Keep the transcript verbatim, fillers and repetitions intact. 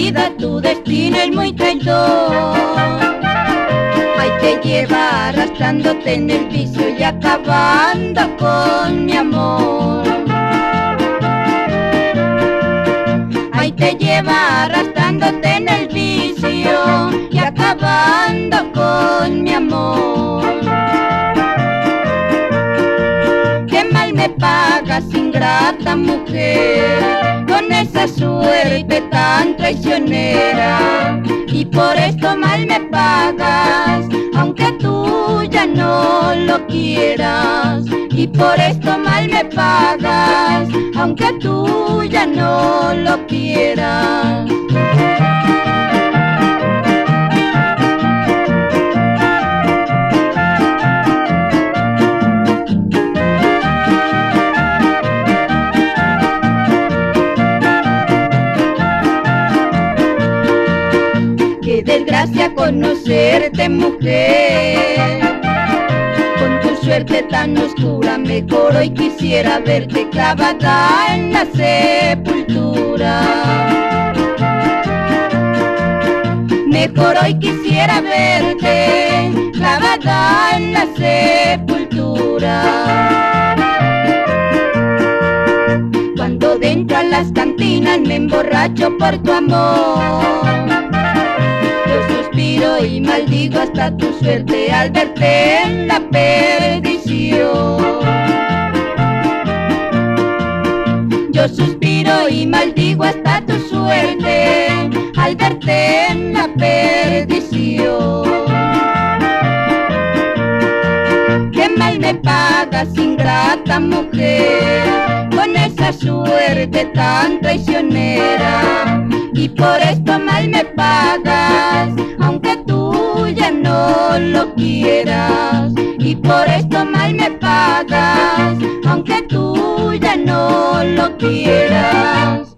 vida, tu destino es muy traidor. Ahí te lleva arrastrándote en el vicio y acabando con mi amor. Ahí te lleva arrastrándote en el vicio y acabando con mi amor. Qué mal me pagas, ingrata mujer, con esa suerte tan traicionera. Y por esto mal me pagas, aunque tú ya no lo quieras. Y por esto mal me pagas, aunque tú ya no lo quieras. Qué desgracia conocerte, mujer, con tu suerte tan oscura. Mejor hoy quisiera verte clavada en la sepultura. Mejor hoy quisiera verte clavada en la sepultura. Cuando dentro a las cantinas me emborracho por tu amor, suspiro y maldigo hasta tu suerte al verte en la perdición. Yo suspiro y maldigo hasta tu suerte al verte en la perdición. Qué mal me pagas, ingrata mujer, con esa suerte tan traicionera. Y por esto mal me pagas, aunque tú ya no lo quieras. Y por esto mal me pagas, aunque tú ya no lo quieras.